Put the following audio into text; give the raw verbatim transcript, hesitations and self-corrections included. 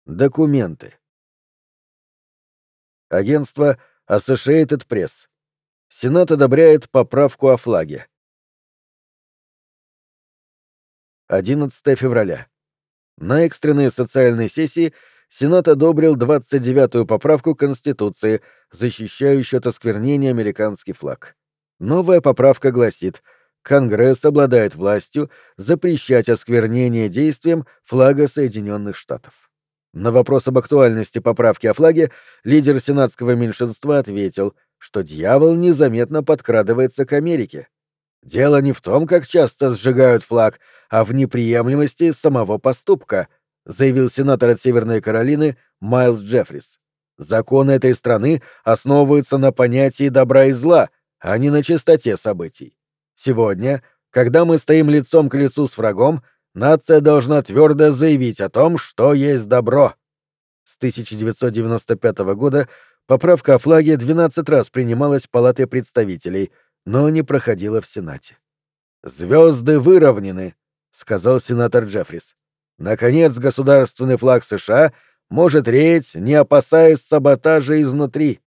Документы. Агентство Associated Press. Сенат одобряет поправку о флаге. одиннадцатое февраля. На экстренной социальной сессии Сенат одобрил двадцать девятую поправку Конституции, защищающую от осквернения американский флаг. Новая поправка гласит: Конгресс обладает властью запрещать осквернение действием флага Соединенных Штатов. На вопрос об актуальности поправки о флаге лидер сенатского меньшинства ответил, что дьявол незаметно подкрадывается к Америке. Дело не в том, как часто сжигают флаг, а в неприемлемости самого поступка, заявил сенатор от Северной Каролины Майлз Джеффрис. Законы этой страны основываются на понятии добра и зла, а не на чистоте событий. Сегодня, когда мы стоим лицом к лицу с врагом, нация должна твердо заявить о том, что есть добро. С тысяча девятьсот девяносто пятого года поправка о флаге двенадцать раз принималась Палатой представителей, но не проходила в Сенате. «Звезды выровнены», — сказал сенатор Джеффрис. «Наконец государственный флаг США может реять, не опасаясь саботажа изнутри».